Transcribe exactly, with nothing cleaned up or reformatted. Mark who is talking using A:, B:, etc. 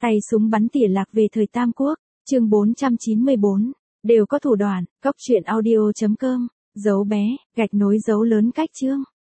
A: Tay súng bắn tỉa lạc về thời Tam Quốc, chương bốn trăm chín mươi bốn, đều có thủ đoạn, góc truyện audio chấm com, dấu bé, gạch nối dấu lớn cách chương.